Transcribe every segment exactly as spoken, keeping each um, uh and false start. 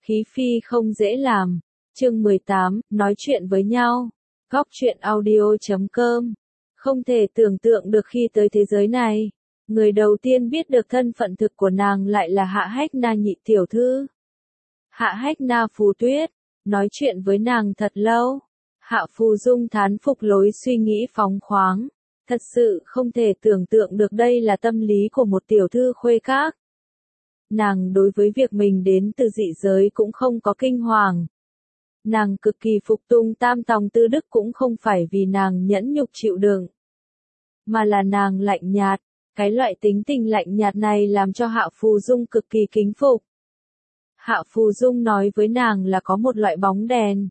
Khí phi không dễ làm. Chương mười tám, nói chuyện với nhau. Góc truyện audio chấm com. Không thể tưởng tượng được khi tới thế giới này, người đầu tiên biết được thân phận thực của nàng lại là Hạ Hách Na nhị tiểu thư. Hạ Hách Na Phù Tuyết, nói chuyện với nàng thật lâu. Hạ Phù Dung thán phục lối suy nghĩ phóng khoáng. Thật sự không thể tưởng tượng được đây là tâm lý của một tiểu thư khuê các. Nàng đối với việc mình đến từ dị giới cũng không có kinh hoàng. Nàng cực kỳ phục tùng tam tòng tư đức cũng không phải vì nàng nhẫn nhục chịu đựng, mà là nàng lạnh nhạt. Cái loại tính tình lạnh nhạt này làm cho Hạ Phù Dung cực kỳ kính phục. Hạ Phù Dung nói với nàng là có một loại bóng đèn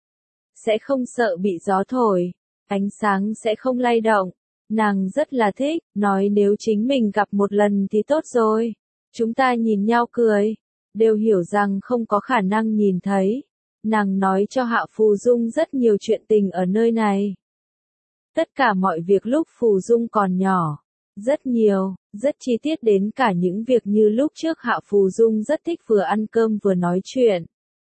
sẽ không sợ bị gió thổi, ánh sáng sẽ không lay động. Nàng rất là thích, nói nếu chính mình gặp một lần thì tốt rồi. Chúng ta nhìn nhau cười, đều hiểu rằng không có khả năng nhìn thấy. Nàng nói cho Hạ Phù Dung rất nhiều chuyện tình ở nơi này. Tất cả mọi việc lúc Phù Dung còn nhỏ. Rất nhiều, rất chi tiết đến cả những việc như lúc trước Hạ Phù Dung rất thích vừa ăn cơm vừa nói chuyện.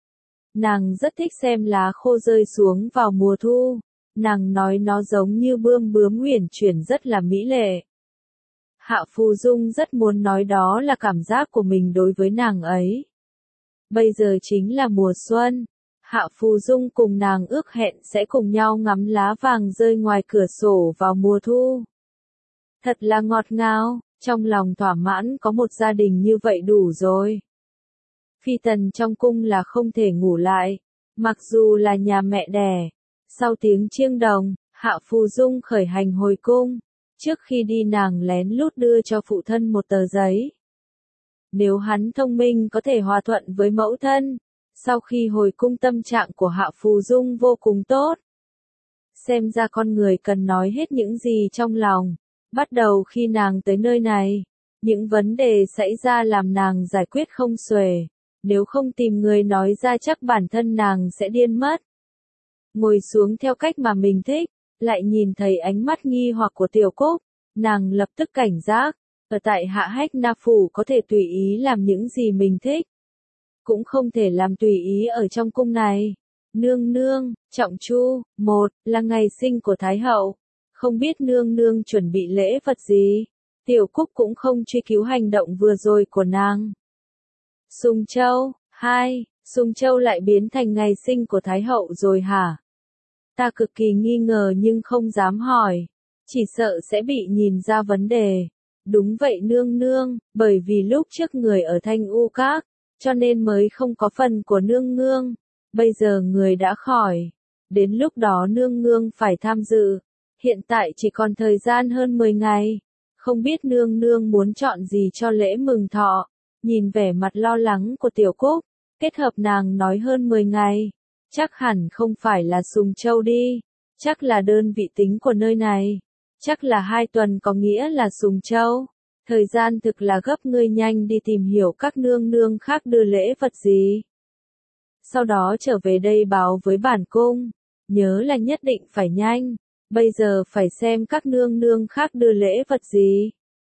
Nàng rất thích xem lá khô rơi xuống vào mùa thu. Nàng nói nó giống như bươm bướm uyển chuyển rất là mỹ lệ. Hạ Phù Dung rất muốn nói đó là cảm giác của mình đối với nàng ấy. Bây giờ chính là mùa xuân. Hạ Phù Dung cùng nàng ước hẹn sẽ cùng nhau ngắm lá vàng rơi ngoài cửa sổ vào mùa thu. Thật là ngọt ngào, trong lòng thỏa mãn có một gia đình như vậy đủ rồi. Phi tần trong cung là không thể ngủ lại, mặc dù là nhà mẹ đẻ. Sau tiếng chiêng đồng, Hạ Phù Dung khởi hành hồi cung. Trước khi đi nàng lén lút đưa cho phụ thân một tờ giấy. Nếu hắn thông minh có thể hòa thuận với mẫu thân. Sau khi hồi cung tâm trạng của Hạ Phù Dung vô cùng tốt. Xem ra con người cần nói hết những gì trong lòng. Bắt đầu khi nàng tới nơi này, những vấn đề xảy ra làm nàng giải quyết không xuể. Nếu không tìm người nói ra chắc bản thân nàng sẽ điên mất. Ngồi xuống theo cách mà mình thích, lại nhìn thấy ánh mắt nghi hoặc của Tiểu Cúc, nàng lập tức cảnh giác. Ở tại Hạ Hách Na Phủ có thể tùy ý làm những gì mình thích, cũng không thể làm tùy ý ở trong cung này. Nương nương, trọng chu, một, là ngày sinh của Thái Hậu. Không biết nương nương chuẩn bị lễ vật gì. Tiểu Cúc cũng không truy cứu hành động vừa rồi của nàng. Sùng Châu, hai, Sùng Châu lại biến thành ngày sinh của Thái Hậu rồi hả? Ta cực kỳ nghi ngờ nhưng không dám hỏi. Chỉ sợ sẽ bị nhìn ra vấn đề. Đúng vậy nương nương, bởi vì lúc trước người ở Thanh U Các, cho nên mới không có phần của nương nương. Bây giờ người đã khỏi. Đến lúc đó nương nương phải tham dự. Hiện tại chỉ còn thời gian hơn mười ngày. Không biết nương nương muốn chọn gì cho lễ mừng thọ. Nhìn vẻ mặt lo lắng của Tiểu Cúc, kết hợp nàng nói hơn mười ngày. Chắc hẳn không phải là Sùng Châu đi. Chắc là đơn vị tính của nơi này. Chắc là hai tuần có nghĩa là Sùng Châu. Thời gian thực là gấp, ngươi nhanh đi tìm hiểu các nương nương khác đưa lễ vật gì. Sau đó trở về đây báo với bản cung. Nhớ là nhất định phải nhanh. Bây giờ phải xem các nương nương khác đưa lễ vật gì.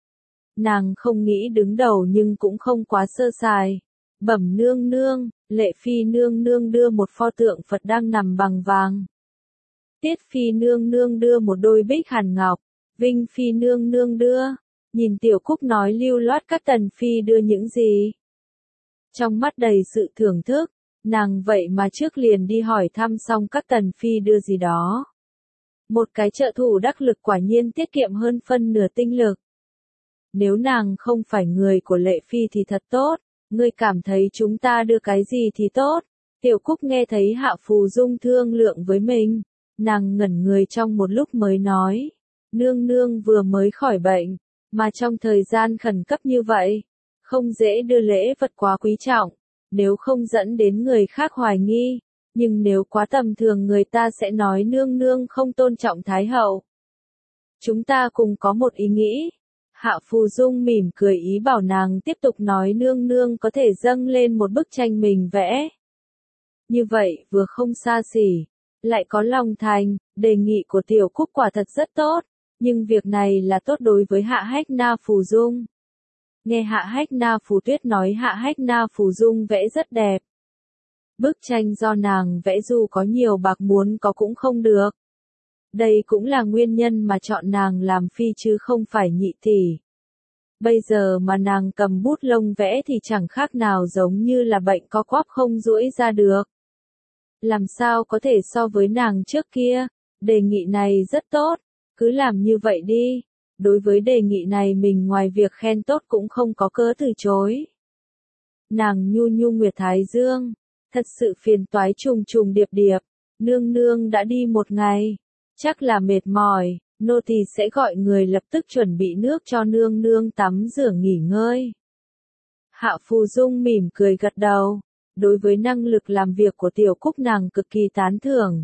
Nàng không nghĩ đứng đầu nhưng cũng không quá sơ sài. Bẩm nương nương, Lệ Phi nương nương đưa một pho tượng Phật đang nằm bằng vàng. Tiết Phi nương nương đưa một đôi bích hàn ngọc. Vinh Phi nương nương đưa. Nhìn Tiểu Cúc nói lưu loát các tần phi đưa những gì. Trong mắt đầy sự thưởng thức, nàng vậy mà trước liền đi hỏi thăm xong các tần phi đưa gì đó. Một cái trợ thủ đắc lực quả nhiên tiết kiệm hơn phân nửa tinh lực. Nếu nàng không phải người của Lệ Phi thì thật tốt, ngươi cảm thấy chúng ta đưa cái gì thì tốt. Tiểu Cúc nghe thấy Hạ Phù Dung thương lượng với mình, nàng ngẩn người trong một lúc mới nói, nương nương vừa mới khỏi bệnh, mà trong thời gian khẩn cấp như vậy, không dễ đưa lễ vật quá quý trọng, nếu không dẫn đến người khác hoài nghi, nhưng nếu quá tầm thường người ta sẽ nói nương nương không tôn trọng Thái Hậu. Chúng ta cùng có một ý nghĩ. Hạ Phù Dung mỉm cười ý bảo nàng tiếp tục nói nương nương có thể dâng lên một bức tranh mình vẽ. Như vậy vừa không xa xỉ, lại có lòng thành, đề nghị của Tiểu Cúc quả thật rất tốt, nhưng việc này là tốt đối với Hạ Hách Na Phù Dung. Nghe Hạ Hách Na Phù Tuyết nói Hạ Hách Na Phù Dung vẽ rất đẹp. Bức tranh do nàng vẽ dù có nhiều bạc muốn có cũng không được. Đây cũng là nguyên nhân mà chọn nàng làm phi chứ không phải nhị tỷ. Bây giờ mà nàng cầm bút lông vẽ thì chẳng khác nào giống như là bệnh co quắp không duỗi ra được. Làm sao có thể so với nàng trước kia, đề nghị này rất tốt, cứ làm như vậy đi. Đối với đề nghị này mình ngoài việc khen tốt cũng không có cớ từ chối. Nàng nhu nhu nguyệt thái dương, thật sự phiền toái trùng trùng điệp điệp, nương nương đã đi một ngày, chắc là mệt mỏi, nô tỳ sẽ gọi người lập tức chuẩn bị nước cho nương nương tắm rửa nghỉ ngơi. Hạ Phù Dung mỉm cười gật đầu, đối với năng lực làm việc của Tiểu Cúc nàng cực kỳ tán thưởng.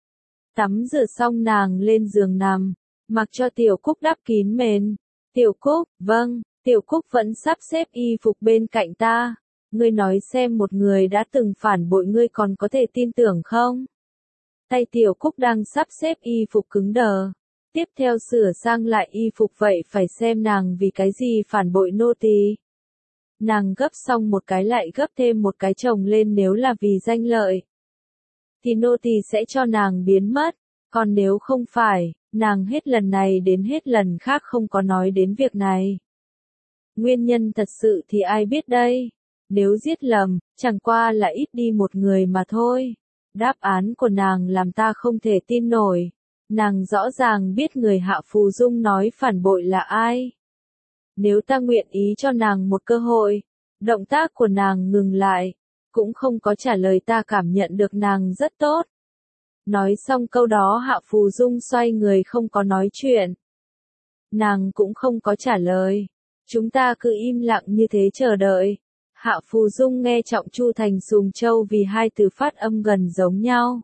Tắm rửa xong nàng lên giường nằm, mặc cho Tiểu Cúc đắp kín mền. Tiểu Cúc, vâng, Tiểu Cúc vẫn sắp xếp y phục bên cạnh ta. Ngươi nói xem một người đã từng phản bội ngươi còn có thể tin tưởng không? Tay Tiểu Cúc đang sắp xếp y phục cứng đờ. Tiếp theo sửa sang lại y phục vậy phải xem nàng vì cái gì phản bội nô tỳ. Nàng gấp xong một cái lại gấp thêm một cái chồng lên nếu là vì danh lợi. Thì nô tỳ sẽ cho nàng biến mất, còn nếu không phải, nàng hết lần này đến hết lần khác không có nói đến việc này. Nguyên nhân thật sự thì ai biết đây? Nếu giết lầm, chẳng qua là ít đi một người mà thôi. Đáp án của nàng làm ta không thể tin nổi. Nàng rõ ràng biết người Hạ Phù Dung nói phản bội là ai. Nếu ta nguyện ý cho nàng một cơ hội, động tác của nàng ngừng lại, cũng không có trả lời ta cảm nhận được nàng rất tốt. Nói xong câu đó Hạ Phù Dung xoay người không có nói chuyện. Nàng cũng không có trả lời. Chúng ta cứ im lặng như thế chờ đợi. Hạ Phù Dung nghe Trọng Chu thành Sùng Châu vì hai từ phát âm gần giống nhau.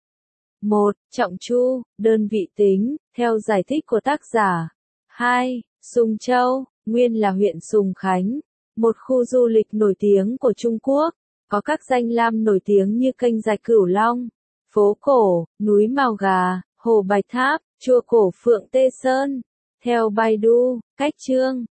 một. Trọng Chu, đơn vị tính, theo giải thích của tác giả. hai. Sùng Châu, nguyên là huyện Sùng Khánh, một khu du lịch nổi tiếng của Trung Quốc, có các danh lam nổi tiếng như kênh rạch Cửu Long, phố cổ, núi Mào Gà, hồ Bạch Tháp, chùa cổ Phượng Tê Sơn. Theo Baidu, cách chương